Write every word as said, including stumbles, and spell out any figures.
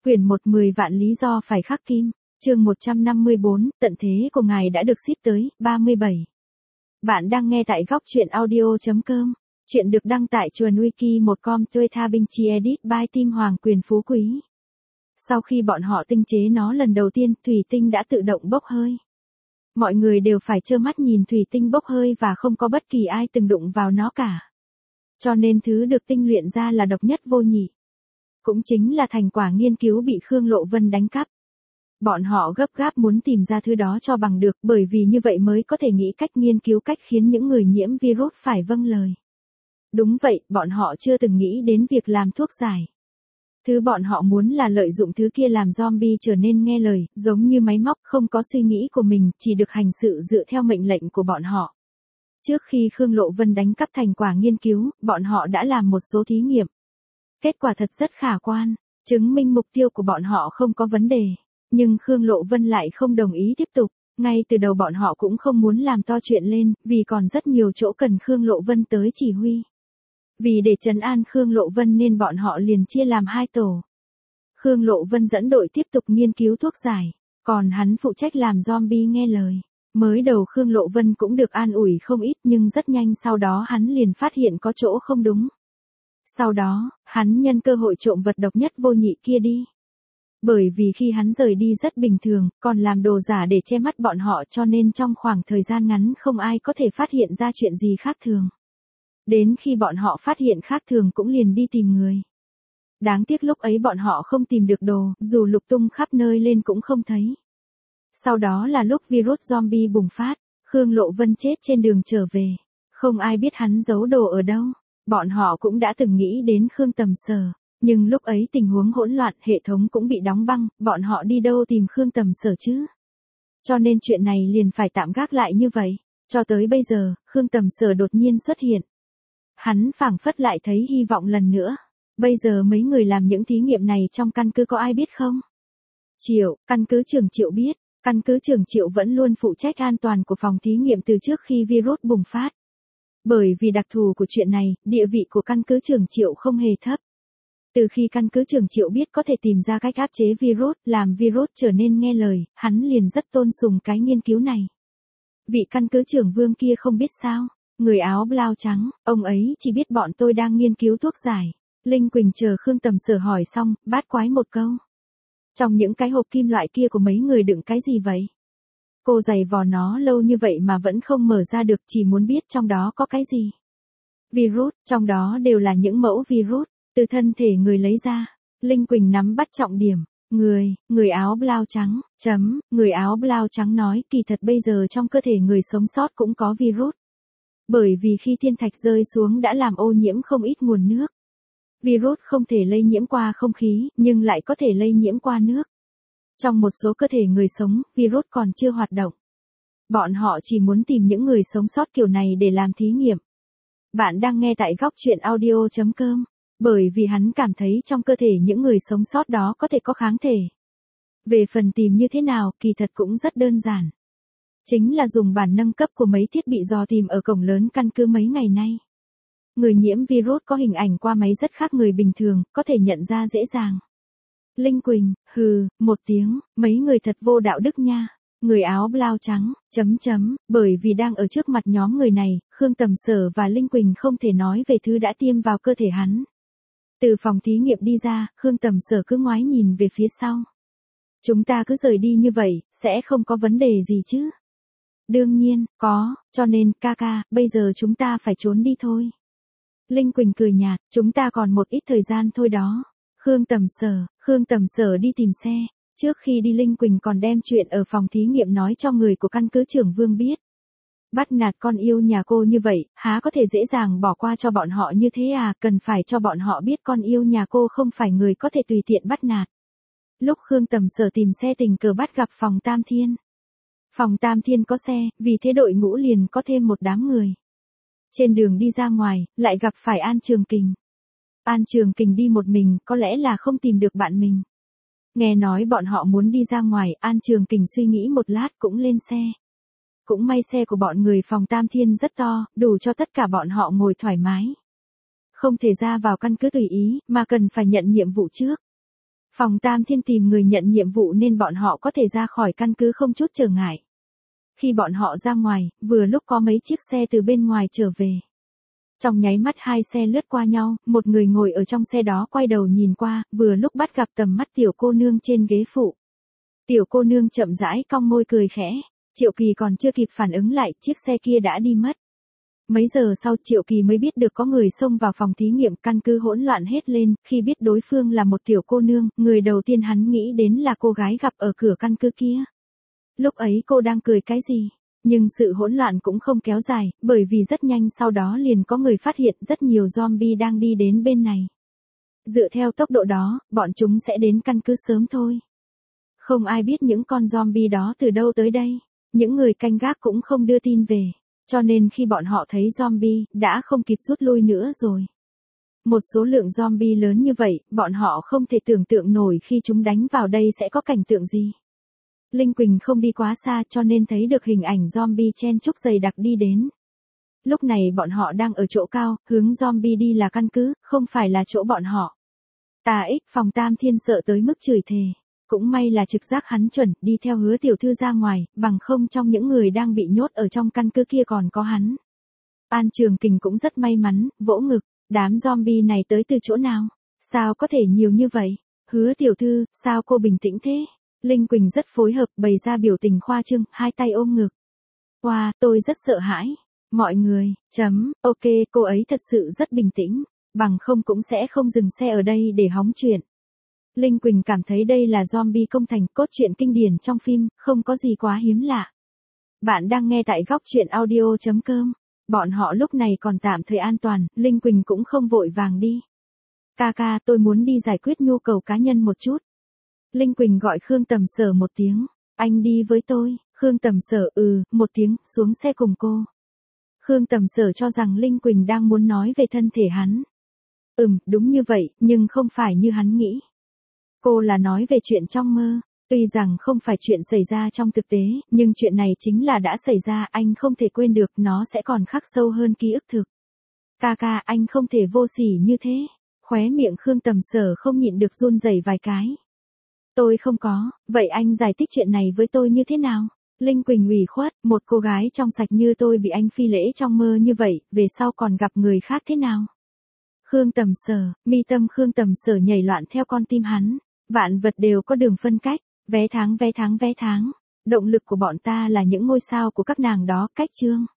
Quyển một mười vạn lý do phải khắc kim, chương một trăm năm mươi bốn, tận thế của ngài đã được ship tới, ba mươi bảy. Bạn đang nghe tại góc truyện audio chấm com. Chuyện được đăng tại chuồn wiki một com Tuê Tha Binh Chi Edit by Tim Hoàng Quyền Phú Quý. Sau khi bọn họ tinh chế nó lần đầu tiên, thủy tinh đã tự động bốc hơi. Mọi người đều phải trơ mắt nhìn thủy tinh bốc hơi và không có bất kỳ ai từng đụng vào nó cả. Cho nên thứ được tinh luyện ra là độc nhất vô nhị. Cũng chính là thành quả nghiên cứu bị Khương Lộ Vân đánh cắp. Bọn họ gấp gáp muốn tìm ra thứ đó cho bằng được, bởi vì như vậy mới có thể nghĩ cách nghiên cứu cách khiến những người nhiễm virus phải vâng lời. Đúng vậy, bọn họ chưa từng nghĩ đến việc làm thuốc giải. Thứ bọn họ muốn là lợi dụng thứ kia làm zombie trở nên nghe lời, giống như máy móc, không có suy nghĩ của mình, chỉ được hành sự dựa theo mệnh lệnh của bọn họ. Trước khi Khương Lộ Vân đánh cắp thành quả nghiên cứu, bọn họ đã làm một số thí nghiệm. Kết quả thật rất khả quan, chứng minh mục tiêu của bọn họ không có vấn đề. Nhưng Khương Lộ Vân lại không đồng ý tiếp tục, ngay từ đầu bọn họ cũng không muốn làm to chuyện lên, vì còn rất nhiều chỗ cần Khương Lộ Vân tới chỉ huy. Vì để trấn an Khương Lộ Vân nên bọn họ liền chia làm hai tổ. Khương Lộ Vân dẫn đội tiếp tục nghiên cứu thuốc giải, còn hắn phụ trách làm zombie nghe lời. Mới đầu Khương Lộ Vân cũng được an ủi không ít, nhưng rất nhanh sau đó hắn liền phát hiện có chỗ không đúng. Sau đó, hắn nhân cơ hội trộm vật độc nhất vô nhị kia đi. Bởi vì khi hắn rời đi rất bình thường, còn làm đồ giả để che mắt bọn họ, cho nên trong khoảng thời gian ngắn không ai có thể phát hiện ra chuyện gì khác thường. Đến khi bọn họ phát hiện khác thường cũng liền đi tìm người. Đáng tiếc lúc ấy bọn họ không tìm được đồ, dù lục tung khắp nơi lên cũng không thấy. Sau đó là lúc virus zombie bùng phát, Khương Lộ Vân chết trên đường trở về. Không ai biết hắn giấu đồ ở đâu. Bọn họ cũng đã từng nghĩ đến Khương Tầm Sở, nhưng lúc ấy tình huống hỗn loạn, hệ thống cũng bị đóng băng, bọn họ đi đâu tìm Khương Tầm Sở chứ? Cho nên chuyện này liền phải tạm gác lại như vậy. Cho tới bây giờ, Khương Tầm Sở đột nhiên xuất hiện. Hắn phảng phất lại thấy hy vọng lần nữa. Bây giờ mấy người làm những thí nghiệm này trong căn cứ có ai biết không? Triệu, căn cứ trưởng Triệu biết. Căn cứ trưởng Triệu vẫn luôn phụ trách an toàn của phòng thí nghiệm từ trước khi virus bùng phát. Bởi vì đặc thù của chuyện này, địa vị của căn cứ trưởng Triệu không hề thấp. Từ khi căn cứ trưởng Triệu biết có thể tìm ra cách áp chế virus, làm virus trở nên nghe lời, hắn liền rất tôn sùng cái nghiên cứu này. Vị căn cứ trưởng Vương kia không biết sao, người áo blau trắng, ông ấy chỉ biết bọn tôi đang nghiên cứu thuốc giải. Linh Quỳnh chờ Khương Tầm Sở hỏi xong, bát quái một câu. Trong những cái hộp kim loại kia của mấy người đựng cái gì vậy? Cô giày vò nó lâu như vậy mà vẫn không mở ra được, chỉ muốn biết trong đó có cái gì. Virus, trong đó đều là những mẫu virus, từ thân thể người lấy ra. Linh Quỳnh nắm bắt trọng điểm. Người, người áo blau trắng, chấm, người áo blau trắng nói kỳ thật bây giờ trong cơ thể người sống sót cũng có virus. Bởi vì khi thiên thạch rơi xuống đã làm ô nhiễm không ít nguồn nước. Virus không thể lây nhiễm qua không khí, nhưng lại có thể lây nhiễm qua nước. Trong một số cơ thể người sống, virus còn chưa hoạt động. Bọn họ chỉ muốn tìm những người sống sót kiểu này để làm thí nghiệm. Bạn đang nghe tại góc truyện audio chấm com. Bởi vì hắn cảm thấy trong cơ thể những người sống sót đó có thể có kháng thể. Về phần tìm như thế nào, kỳ thật cũng rất đơn giản. Chính là dùng bản nâng cấp của mấy thiết bị dò tìm ở cổng lớn căn cứ mấy ngày nay. Người nhiễm virus có hình ảnh qua máy rất khác người bình thường, có thể nhận ra dễ dàng. Linh Quỳnh, hừ, một tiếng, mấy người thật vô đạo đức nha. Người áo blau trắng, chấm chấm, bởi vì đang ở trước mặt nhóm người này, Khương Tầm Sở và Linh Quỳnh không thể nói về thứ đã tiêm vào cơ thể hắn. Từ phòng thí nghiệm đi ra, Khương Tầm Sở cứ ngoái nhìn về phía sau. Chúng ta cứ rời đi như vậy, sẽ không có vấn đề gì chứ? Đương nhiên, có, cho nên, ca ca, bây giờ chúng ta phải trốn đi thôi. Linh Quỳnh cười nhạt, chúng ta còn một ít thời gian thôi đó. Khương Tầm Sở, Khương Tầm Sở đi tìm xe. Trước khi đi Linh Quỳnh còn đem chuyện ở phòng thí nghiệm nói cho người của căn cứ trưởng Vương biết. Bắt nạt con yêu nhà cô như vậy, há có thể dễ dàng bỏ qua cho bọn họ như thế à, cần phải cho bọn họ biết con yêu nhà cô không phải người có thể tùy tiện bắt nạt. Lúc Khương Tầm Sở tìm xe tình cờ bắt gặp phòng Tam Thiên. Phòng Tam Thiên có xe, vì thế đội ngũ liền có thêm một đám người. Trên đường đi ra ngoài, lại gặp phải An Trường Kình. An Trường Kình đi một mình, có lẽ là không tìm được bạn mình. Nghe nói bọn họ muốn đi ra ngoài, An Trường Kình suy nghĩ một lát cũng lên xe. Cũng may xe của bọn người phòng Tam Thiên rất to, đủ cho tất cả bọn họ ngồi thoải mái. Không thể ra vào căn cứ tùy ý, mà cần phải nhận nhiệm vụ trước. Phòng Tam Thiên tìm người nhận nhiệm vụ nên bọn họ có thể ra khỏi căn cứ không chút trở ngại. Khi bọn họ ra ngoài, vừa lúc có mấy chiếc xe từ bên ngoài trở về. Trong nháy mắt hai xe lướt qua nhau, một người ngồi ở trong xe đó quay đầu nhìn qua, vừa lúc bắt gặp tầm mắt tiểu cô nương trên ghế phụ. Tiểu cô nương chậm rãi cong môi cười khẽ, Triệu Kỳ còn chưa kịp phản ứng lại, chiếc xe kia đã đi mất. Mấy giờ sau Triệu Kỳ mới biết được có người xông vào phòng thí nghiệm, căn cứ hỗn loạn hết lên, khi biết đối phương là một tiểu cô nương, người đầu tiên hắn nghĩ đến là cô gái gặp ở cửa căn cứ kia. Lúc ấy cô đang cười cái gì? Nhưng sự hỗn loạn cũng không kéo dài, bởi vì rất nhanh sau đó liền có người phát hiện rất nhiều zombie đang đi đến bên này. Dựa theo tốc độ đó, bọn chúng sẽ đến căn cứ sớm thôi. Không ai biết những con zombie đó từ đâu tới đây. Những người canh gác cũng không đưa tin về. Cho nên khi bọn họ thấy zombie, đã không kịp rút lui nữa rồi. Một số lượng zombie lớn như vậy, bọn họ không thể tưởng tượng nổi khi chúng đánh vào đây sẽ có cảnh tượng gì. Linh Quỳnh không đi quá xa cho nên thấy được hình ảnh zombie chen chúc dày đặc đi đến. Lúc này bọn họ đang ở chỗ cao, hướng zombie đi là căn cứ, không phải là chỗ bọn họ. Tà ích Phòng Tam Thiên sợ tới mức chửi thề. Cũng may là trực giác hắn chuẩn, đi theo Hứa tiểu thư ra ngoài, bằng không trong những người đang bị nhốt ở trong căn cứ kia còn có hắn. An Trường Kình cũng rất may mắn, vỗ ngực, đám zombie này tới từ chỗ nào? Sao có thể nhiều như vậy? Hứa tiểu thư, sao cô bình tĩnh thế? Linh Quỳnh rất phối hợp, bày ra biểu tình khoa trương, hai tay ôm ngực. Wow, tôi rất sợ hãi. Mọi người, chấm, ok, cô ấy thật sự rất bình tĩnh, bằng không cũng sẽ không dừng xe ở đây để hóng chuyện. Linh Quỳnh cảm thấy đây là zombie công thành, cốt truyện kinh điển trong phim, không có gì quá hiếm lạ. Bạn đang nghe tại góc truyện audio chấm com. Bọn họ lúc này còn tạm thời an toàn, Linh Quỳnh cũng không vội vàng đi. Ca ca, tôi muốn đi giải quyết nhu cầu cá nhân một chút. Linh Quỳnh gọi Khương Tầm Sở một tiếng, anh đi với tôi. Khương Tầm Sở ừ, một tiếng, xuống xe cùng cô. Khương Tầm Sở cho rằng Linh Quỳnh đang muốn nói về thân thể hắn. Ừm, đúng như vậy, nhưng không phải như hắn nghĩ. Cô là nói về chuyện trong mơ, tuy rằng không phải chuyện xảy ra trong thực tế, nhưng chuyện này chính là đã xảy ra, anh không thể quên được, nó sẽ còn khắc sâu hơn ký ức thực. Ca ca, anh không thể vô sỉ như thế. Khóe miệng Khương Tầm Sở không nhịn được run rẩy vài cái. Tôi không có, vậy anh giải thích chuyện này với tôi như thế nào? Linh Quỳnh ủy khuất, một cô gái trong sạch như tôi bị anh phi lễ trong mơ như vậy, về sau còn gặp người khác thế nào? Khương Tầm Sở, mi tâm Khương Tầm Sở nhảy loạn theo con tim hắn. Vạn vật đều có đường phân cách, vé tháng vé tháng vé tháng. Động lực của bọn ta là những ngôi sao của các nàng đó, cách chương.